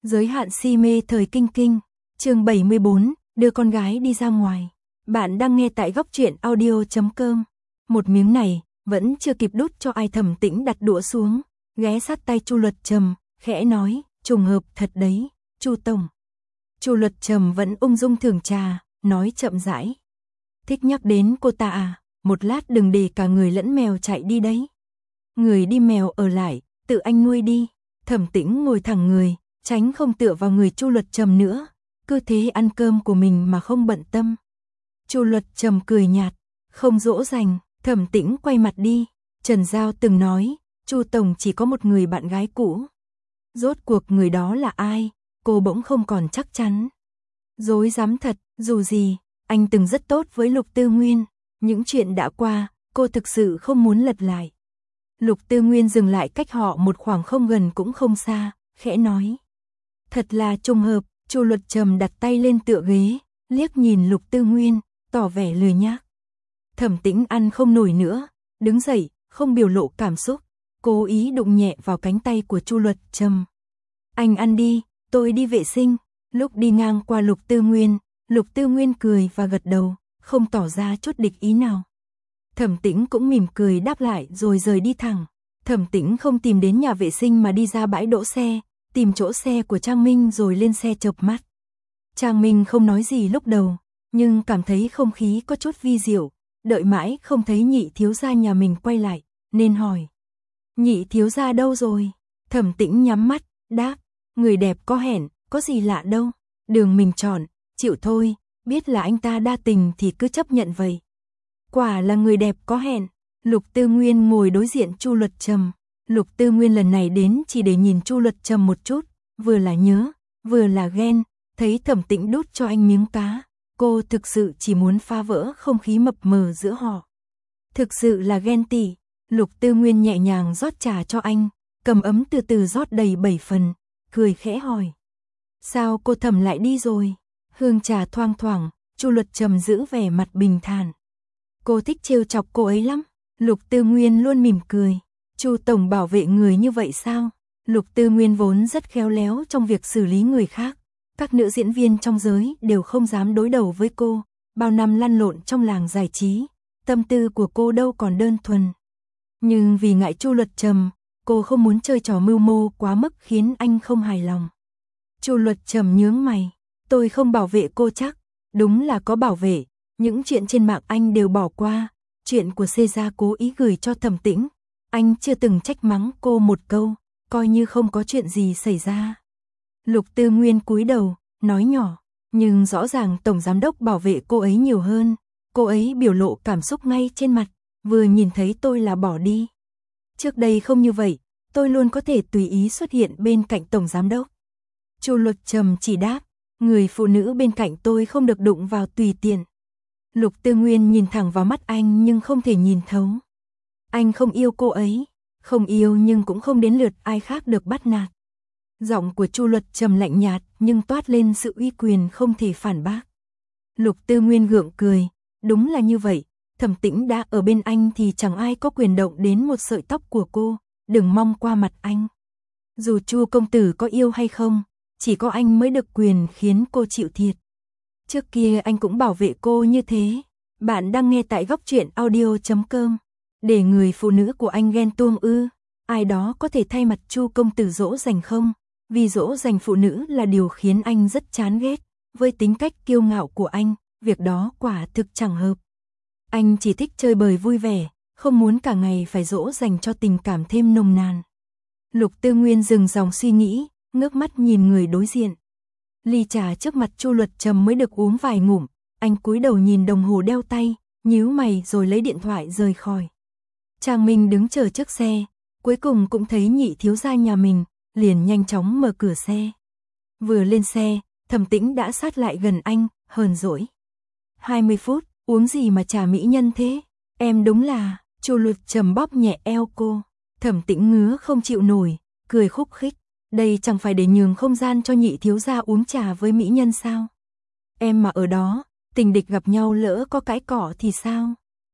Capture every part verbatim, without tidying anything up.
Giới hạn si mê thời kinh kinh, chương bảy mươi bốn, đưa con gái đi ra ngoài. Bạn đang nghe tại góc truyện audio chấm com. Một miếng này, vẫn chưa kịp đút cho ai Thẩm Tĩnh đặt đũa xuống, ghé sát tay Chu Luật Trầm, khẽ nói, trùng hợp thật đấy, Chu tổng. Chu Luật Trầm vẫn ung dung thưởng trà, nói chậm rãi. Thích nhắc đến cô ta à, một lát đừng để cả người lẫn mèo chạy đi đấy. Người đi mèo ở lại, tự anh nuôi đi. Thẩm Tĩnh ngồi thẳng người, tránh không tựa vào người Chu Luật Trầm nữa, cứ thế ăn cơm của mình mà không bận tâm. Chu Luật Trầm cười nhạt, không dỗ dành. Thẩm Tĩnh quay mặt đi. Trần Giao từng nói, Chu tổng chỉ có một người bạn gái cũ. Rốt cuộc người đó là ai, cô bỗng không còn chắc chắn. Dối dám thật, dù gì, anh từng rất tốt với Lục Tư Nguyên. Những chuyện đã qua, cô thực sự không muốn lật lại. Lục Tư Nguyên dừng lại cách họ một khoảng không gần cũng không xa, khẽ nói. Thật là trùng hợp. Chu Luật Trầm đặt tay lên tựa ghế, liếc nhìn Lục Tư Nguyên, tỏ vẻ lười nhác. Thẩm Tĩnh ăn không nổi nữa, đứng dậy, không biểu lộ cảm xúc, cố ý đụng nhẹ vào cánh tay của Chu Luật Trầm. Anh ăn đi, tôi đi vệ sinh. Lúc đi ngang qua Lục Tư Nguyên, Lục Tư Nguyên cười và gật đầu, không tỏ ra chút địch ý nào. Thẩm Tĩnh cũng mỉm cười đáp lại rồi rời đi thẳng. Thẩm Tĩnh không tìm đến nhà vệ sinh mà đi ra bãi đỗ xe, tìm chỗ xe của Trang Minh rồi lên xe chợp mắt. Trang Minh không nói gì lúc đầu, nhưng cảm thấy không khí có chút vi diệu, đợi mãi không thấy nhị thiếu gia nhà mình quay lại, nên hỏi. Nhị thiếu gia đâu rồi? Thẩm Tĩnh nhắm mắt, đáp, người đẹp có hẹn, có gì lạ đâu, đường mình chọn, chịu thôi, biết là anh ta đa tình thì cứ chấp nhận vậy. Quả là người đẹp có hẹn. Lục Tư Nguyên ngồi đối diện Chu Luật Trầm. Lục Tư Nguyên lần này đến chỉ để nhìn Chu Luật Trầm một chút, vừa là nhớ, vừa là ghen, thấy Thẩm Tĩnh đút cho anh miếng cá, cô thực sự chỉ muốn phá vỡ không khí mập mờ giữa họ. Thực sự là ghen tị. Lục Tư Nguyên nhẹ nhàng rót trà cho anh, cầm ấm từ từ rót đầy bảy phần, cười khẽ hỏi. Sao cô Thẩm lại đi rồi? Hương trà thoang thoảng, Chu Luật Trầm giữ vẻ mặt bình thản. Cô thích trêu chọc cô ấy lắm. Lục Tư Nguyên luôn mỉm cười. Chu tổng bảo vệ người như vậy sao? Lục Tư Nguyên vốn rất khéo léo trong việc xử lý người khác. Các nữ diễn viên trong giới đều không dám đối đầu với cô. Bao năm lăn lộn trong làng giải trí, tâm tư của cô đâu còn đơn thuần. Nhưng vì ngại Chu Luật Trầm, cô không muốn chơi trò mưu mô quá mức khiến anh không hài lòng. Chu Luật Trầm nhướng mày. Tôi không bảo vệ cô chắc. Đúng là có bảo vệ. Những chuyện trên mạng anh đều bỏ qua. Chuyện của Xê Gia cố ý gửi cho Thẩm Tĩnh, anh chưa từng trách mắng cô một câu, coi như không có chuyện gì xảy ra. Lục Tư Nguyên cúi đầu, nói nhỏ, nhưng rõ ràng tổng giám đốc bảo vệ cô ấy nhiều hơn. Cô ấy biểu lộ cảm xúc ngay trên mặt, vừa nhìn thấy tôi là bỏ đi. Trước đây không như vậy, tôi luôn có thể tùy ý xuất hiện bên cạnh tổng giám đốc. Chu Luật Trầm chỉ đáp, người phụ nữ bên cạnh tôi không được đụng vào tùy tiện. Lục Tư Nguyên nhìn thẳng vào mắt anh nhưng không thể nhìn thấu. Anh không yêu cô ấy, không yêu nhưng cũng không đến lượt ai khác được bắt nạt. Giọng của Chu Luật Trầm lạnh nhạt nhưng toát lên sự uy quyền không thể phản bác. Lục Tư Nguyên gượng cười, đúng là như vậy, Thẩm Tĩnh đã ở bên anh thì chẳng ai có quyền động đến một sợi tóc của cô, đừng mong qua mặt anh. Dù Chu công tử có yêu hay không, chỉ có anh mới được quyền khiến cô chịu thiệt. Trước kia anh cũng bảo vệ cô như thế. Bạn đang nghe tại góc truyện audio chấm com. Để người phụ nữ của anh ghen tuông ư? Ai đó có thể thay mặt Chu công tử dỗ dành không? Vì dỗ dành phụ nữ là điều khiến anh rất chán ghét. Với tính cách kiêu ngạo của anh, việc đó quả thực chẳng hợp. Anh chỉ thích chơi bời vui vẻ, không muốn cả ngày phải dỗ dành cho tình cảm thêm nồng nàn. Lục Tư Nguyên dừng dòng suy nghĩ, ngước mắt nhìn người đối diện. Ly trà trước mặt Chu Luật Trầm mới được uống vài ngụm, anh cúi đầu nhìn đồng hồ đeo tay, nhíu mày rồi lấy điện thoại rời khỏi. Trang Minh đứng chờ trước xe, cuối cùng cũng thấy nhị thiếu gia nhà mình, liền nhanh chóng mở cửa xe. Vừa lên xe, Thẩm Tĩnh đã sát lại gần anh, hờn dỗi. hai mươi phút, uống gì mà trà mỹ nhân thế? Em đúng là, Chu Luật Trầm bóp nhẹ eo cô. Thẩm Tĩnh ngứa không chịu nổi, cười khúc khích. Đây chẳng phải để nhường không gian cho nhị thiếu gia uống trà với mỹ nhân sao? Em mà ở đó, tình địch gặp nhau lỡ có cãi cỏ thì sao?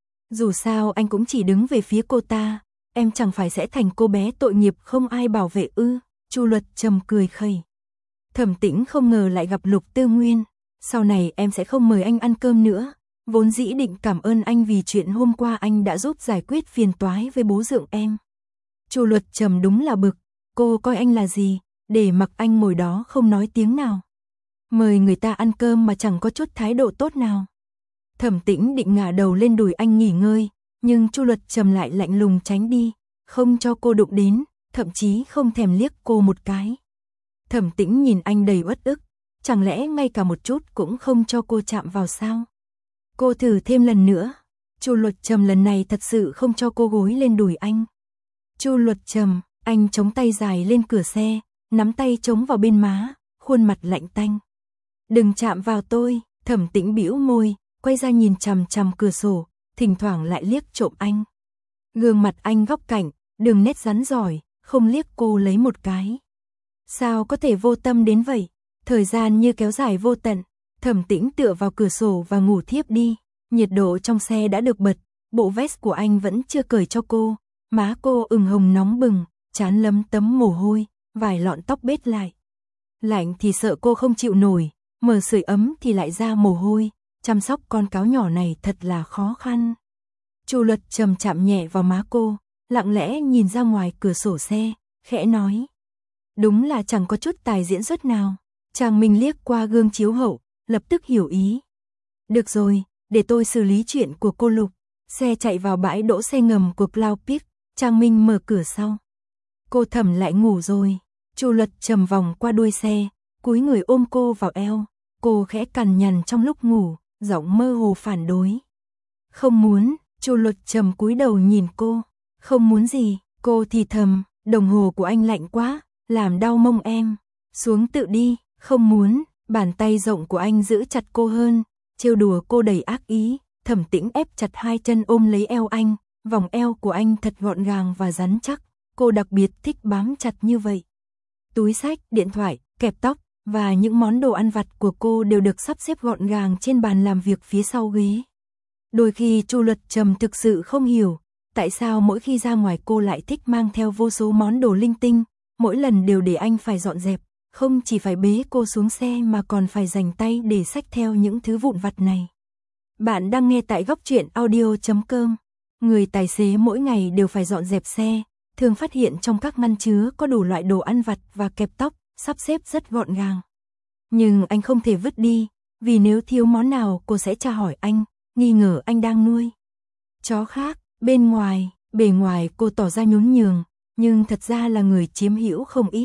Dù sao anh cũng chỉ đứng về phía cô ta, em chẳng phải sẽ thành cô bé tội nghiệp không ai bảo vệ ư? Chu Luật Trầm cười khẩy. Thẩm Tĩnh không ngờ lại gặp Lục Tư Nguyên. Sau này em sẽ không mời anh ăn cơm nữa. Vốn dĩ định cảm ơn anh vì chuyện hôm qua anh đã giúp giải quyết phiền toái với bố dượng em. Chu Luật Trầm đúng là bực. Cô coi anh là gì, để mặc anh ngồi đó không nói tiếng nào. Mời người ta ăn cơm mà chẳng có chút thái độ tốt nào. Thẩm Tĩnh định ngả đầu lên đùi anh nghỉ ngơi, nhưng Chu Luật Trầm lại lạnh lùng tránh đi, không cho cô đụng đến, thậm chí không thèm liếc cô một cái. Thẩm Tĩnh nhìn anh đầy uất ức, chẳng lẽ ngay cả một chút cũng không cho cô chạm vào sao? Cô thử thêm lần nữa. Chu Luật Trầm lần này thật sự không cho cô gối lên đùi anh. Chu Luật Trầm, anh chống tay dài lên cửa xe, nắm tay chống vào bên má, khuôn mặt lạnh tanh. Đừng chạm vào tôi. Thẩm Tĩnh bĩu môi, quay ra nhìn chằm chằm cửa sổ, thỉnh thoảng lại liếc trộm anh. Gương mặt anh góc cạnh, đường nét rắn giỏi, không liếc cô lấy một cái. Sao có thể vô tâm đến vậy? Thời gian như kéo dài vô tận. Thẩm Tĩnh tựa vào cửa sổ và ngủ thiếp đi. Nhiệt độ trong xe đã được bật, bộ vest của anh vẫn chưa cởi cho cô, má cô ửng hồng nóng bừng, trán lấm tấm mồ hôi, vài lọn tóc bết lại. Lạnh thì sợ cô không chịu nổi, mở sưởi ấm thì lại ra mồ hôi, chăm sóc con cáo nhỏ này thật là khó khăn. Chu Luật Trầm chạm nhẹ vào má cô, lặng lẽ nhìn ra ngoài cửa sổ xe, khẽ nói. Đúng là chẳng có chút tài diễn xuất nào. Chàng Minh liếc qua gương chiếu hậu, lập tức hiểu ý. Được rồi, để tôi xử lý chuyện của cô Lục. Xe chạy vào bãi đỗ xe ngầm của Cloud Peak, Trang Minh mở cửa sau. Cô Thẩm lại ngủ rồi. Chu Luật Trầm vòng qua đuôi xe, cúi người ôm cô vào eo. Cô khẽ cằn nhằn trong lúc ngủ, giọng mơ hồ phản đối. Không muốn. Chu Luật Trầm cúi đầu nhìn cô. Không muốn gì? Cô thì thầm, đồng hồ của anh lạnh quá, làm đau mông em. Xuống tự đi. Không muốn. Bàn tay rộng của anh giữ chặt cô hơn, trêu đùa cô đầy ác ý. Thẩm Tĩnh ép chặt hai chân ôm lấy eo anh, vòng eo của anh thật gọn gàng và rắn chắc, cô đặc biệt thích bám chặt như vậy. Túi xách, điện thoại, kẹp tóc và những món đồ ăn vặt của cô đều được sắp xếp gọn gàng trên bàn làm việc phía sau ghế. Đôi khi Chu Luật Trầm thực sự không hiểu, tại sao mỗi khi ra ngoài cô lại thích mang theo vô số món đồ linh tinh, mỗi lần đều để anh phải dọn dẹp, không chỉ phải bế cô xuống xe mà còn phải dành tay để xách theo những thứ vụn vặt này. Bạn đang nghe tại góc truyện audio chấm com. Người tài xế mỗi ngày đều phải dọn dẹp xe, thường phát hiện trong các ngăn chứa có đủ loại đồ ăn vặt và kẹp tóc, sắp xếp rất gọn gàng. Nhưng anh không thể vứt đi, vì nếu thiếu món nào cô sẽ tra hỏi anh, nghi ngờ anh đang nuôi chó khác. Bên ngoài, bề ngoài cô tỏ ra nhún nhường, nhưng thật ra là người chiếm hữu không ít.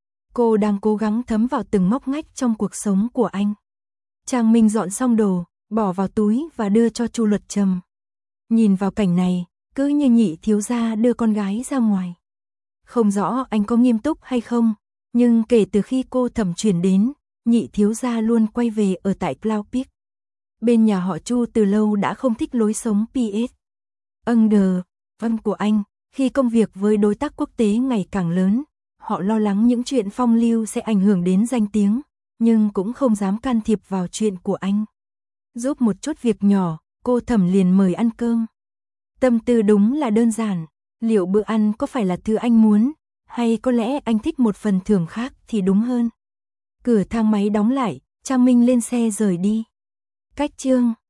Cô đang cố gắng thấm vào từng ngóc ngách trong cuộc sống của anh. Trang Minh dọn xong đồ, bỏ vào túi và đưa cho Chu Luật Trầm. Nhìn vào cảnh này, cứ như nhị thiếu gia đưa con gái ra ngoài. Không rõ anh có nghiêm túc hay không, nhưng kể từ khi cô Thẩm chuyển đến, nhị thiếu gia luôn quay về ở tại Cloud Peak. Bên nhà họ Chu từ lâu đã không thích lối sống pê ét. Âng đờ, vâng của anh, khi công việc với đối tác quốc tế ngày càng lớn, họ lo lắng những chuyện phong lưu sẽ ảnh hưởng đến danh tiếng, nhưng cũng không dám can thiệp vào chuyện của anh. Giúp một chút việc nhỏ, cô Thẩm liền mời ăn cơm. Tâm tư đúng là đơn giản, liệu bữa ăn có phải là thứ anh muốn, hay có lẽ anh thích một phần thưởng khác thì đúng hơn. Cửa thang máy đóng lại, Trang Minh lên xe rời đi. Cách chương